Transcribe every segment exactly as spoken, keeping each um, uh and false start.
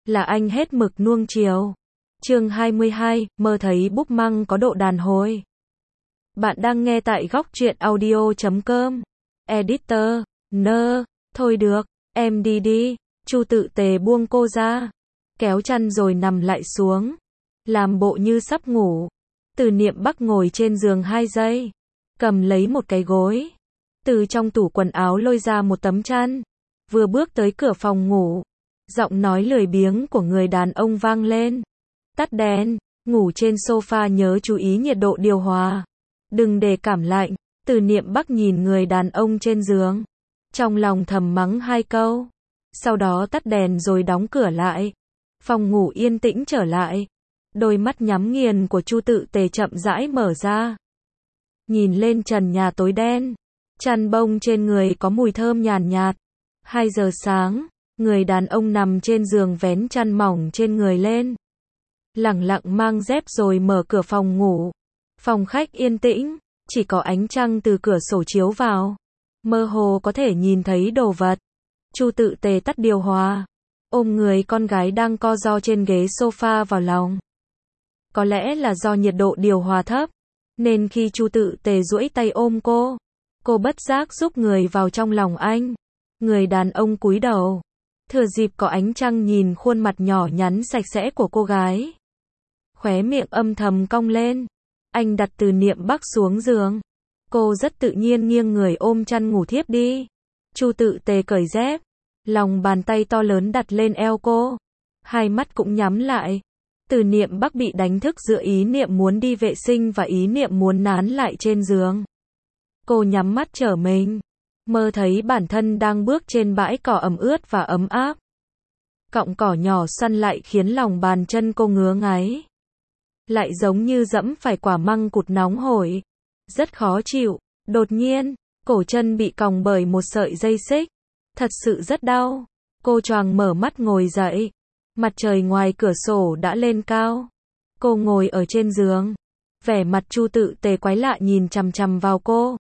là anh hết mực nuông chiều. Chương hai mươi hai, mơ thấy búp măng có độ đàn hồi. Bạn đang nghe tại góc truyện audio chấm com. Editor, nơ, thôi được, em đi đi. Chu Tự Tề buông cô ra, kéo chăn rồi nằm lại xuống, làm bộ như sắp ngủ. Từ Niệm Bắc ngồi trên giường hai giây, cầm lấy một cái gối, từ trong tủ quần áo lôi ra một tấm chăn, vừa bước tới cửa phòng ngủ, giọng nói lười biếng của người đàn ông vang lên. Tắt đèn, ngủ trên sofa nhớ chú ý nhiệt độ điều hòa, đừng để cảm lạnh. Từ Niệm Bắc nhìn người đàn ông trên giường, trong lòng thầm mắng hai câu, sau đó tắt đèn rồi đóng cửa lại. Phòng ngủ yên tĩnh trở lại, đôi mắt nhắm nghiền của Chu Tự Tề chậm rãi mở ra, nhìn lên trần nhà tối đen, chăn bông trên người có mùi thơm nhàn nhạt. Hai giờ sáng, người đàn ông nằm trên giường vén chăn mỏng trên người lên, lẳng lặng mang dép rồi mở cửa phòng ngủ. Phòng khách yên tĩnh, chỉ có ánh trăng từ cửa sổ chiếu vào, mơ hồ có thể nhìn thấy đồ vật. Chu Tự Tề tắt điều hòa, ôm người con gái đang co ro trên ghế sofa vào lòng. Có lẽ là do nhiệt độ điều hòa thấp, nên khi Chu Tự Tề duỗi tay ôm cô, cô bất giác rúc người vào trong lòng anh. Người đàn ông cúi đầu, thừa dịp có ánh trăng nhìn khuôn mặt nhỏ nhắn sạch sẽ của cô gái, khóe miệng âm thầm cong lên. Anh đặt Từ Niệm Bắc xuống giường, cô rất tự nhiên nghiêng người ôm chăn ngủ thiếp đi. Chu Tự Tề cởi dép, lòng bàn tay to lớn đặt lên eo cô, hai mắt cũng nhắm lại. Từ Niệm Bắc bị đánh thức giữa ý niệm muốn đi vệ sinh và ý niệm muốn nán lại trên giường. Cô nhắm mắt trở mình, mơ thấy bản thân đang bước trên bãi cỏ ẩm ướt và ấm áp. Cọng cỏ nhỏ săn lại khiến lòng bàn chân cô ngứa ngáy, lại giống như dẫm phải quả măng cụt nóng hổi, rất khó chịu. Đột nhiên, cổ chân bị còng bởi một sợi dây xích, thật sự rất đau. Cô choàng mở mắt ngồi dậy, mặt trời ngoài cửa sổ đã lên cao. Cô ngồi ở trên giường, vẻ mặt Chu Tự Tề quái lạ nhìn chằm chằm vào cô,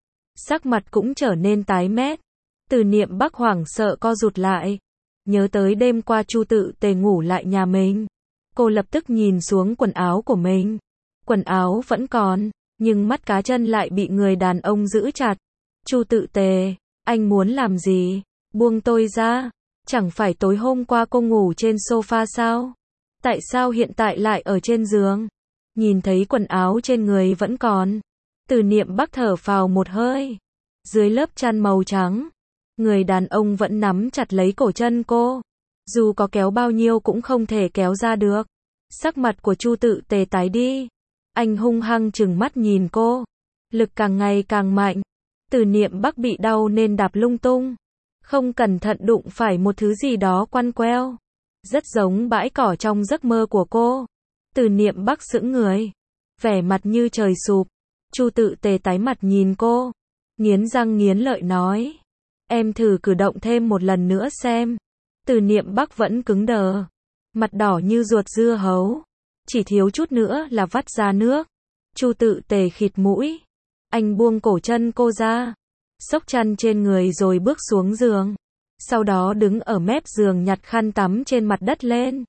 sắc mặt cũng trở nên tái mét. Từ Niệm Bắc hoảng sợ co rụt lại, nhớ tới đêm qua Chu Tự Tề ngủ lại nhà mình. Cô lập tức nhìn xuống quần áo của mình, quần áo vẫn còn, nhưng mắt cá chân lại bị người đàn ông giữ chặt. Chu Tự Tề, anh muốn làm gì? Buông tôi ra. Chẳng phải tối hôm qua cô ngủ trên sofa sao? Tại sao hiện tại lại ở trên giường? Nhìn thấy quần áo trên người vẫn còn, Từ Niệm Bắc thở phào một hơi. Dưới lớp chăn màu trắng, người đàn ông vẫn nắm chặt lấy cổ chân cô, dù có kéo bao nhiêu cũng không thể kéo ra được. Sắc mặt của Chu Tự Tề tái đi, anh hung hăng trừng mắt nhìn cô, lực càng ngày càng mạnh. Từ Niệm Bắc bị đau nên đạp lung tung, không cẩn thận đụng phải một thứ gì đó quăn queo, rất giống bãi cỏ trong giấc mơ của cô. Từ Niệm Bắc sững người, vẻ mặt như trời sụp. Chu Tự Tề tái mặt nhìn cô, nghiến răng nghiến lợi nói, em thử cử động thêm một lần nữa xem. Từ Niệm Bắc vẫn cứng đờ, mặt đỏ như ruột dưa hấu, chỉ thiếu chút nữa là vắt ra nước. Chu Tự Tề khịt mũi, anh buông cổ chân cô ra, xốc chăn trên người rồi bước xuống giường, sau đó đứng ở mép giường nhặt khăn tắm trên mặt đất lên,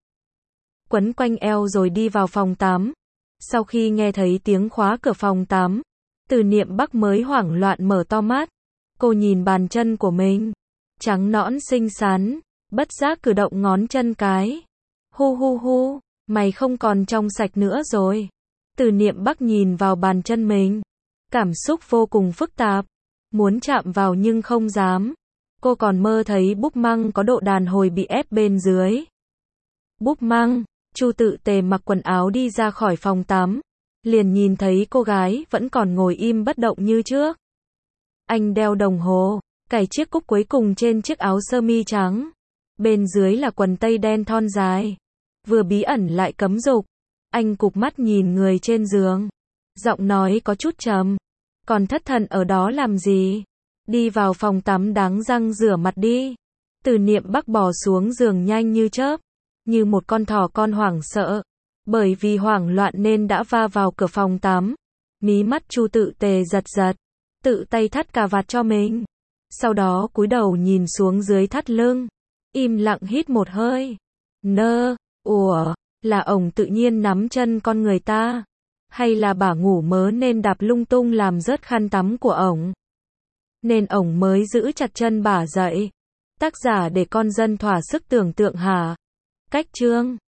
quấn quanh eo rồi đi vào phòng tắm. Sau khi nghe thấy tiếng khóa cửa phòng tắm, Từ Niệm Bắc mới hoảng loạn mở to mắt. Cô nhìn bàn chân của mình, trắng nõn xinh xắn, bất giác cử động ngón chân cái. Hu hu hu, mày không còn trong sạch nữa rồi. Từ Niệm Bắc nhìn vào bàn chân mình, cảm xúc vô cùng phức tạp, muốn chạm vào nhưng không dám. Cô còn mơ thấy búp măng có độ đàn hồi bị ép bên dưới. Búp măng. Chu Tự Tề mặc quần áo đi ra khỏi phòng tắm, liền nhìn thấy cô gái vẫn còn ngồi im bất động như trước. Anh đeo đồng hồ, cài chiếc cúc cuối cùng trên chiếc áo sơ mi trắng, bên dưới là quần tây đen thon dài, vừa bí ẩn lại cấm dục. Anh cụp mắt nhìn người trên giường, giọng nói có chút trầm, còn thất thần ở đó làm gì? Đi vào phòng tắm đáng răng rửa mặt đi. Từ Niệm Bắc bò xuống giường nhanh như chớp, như một con thỏ con hoảng sợ, bởi vì hoảng loạn nên đã va vào cửa phòng tắm. Mí mắt Chu Tự Tề giật giật, tự tay thắt cà vạt cho mình, sau đó cúi đầu nhìn xuống dưới thắt lưng, im lặng hít một hơi. Nơ, ủa, là ổng tự nhiên nắm chân con người ta? Hay là bả ngủ mớ nên đạp lung tung làm rớt khăn tắm của ổng? Nên ổng mới giữ chặt chân bả dậy. Tác giả để con dân thỏa sức tưởng tượng hả? Cách chương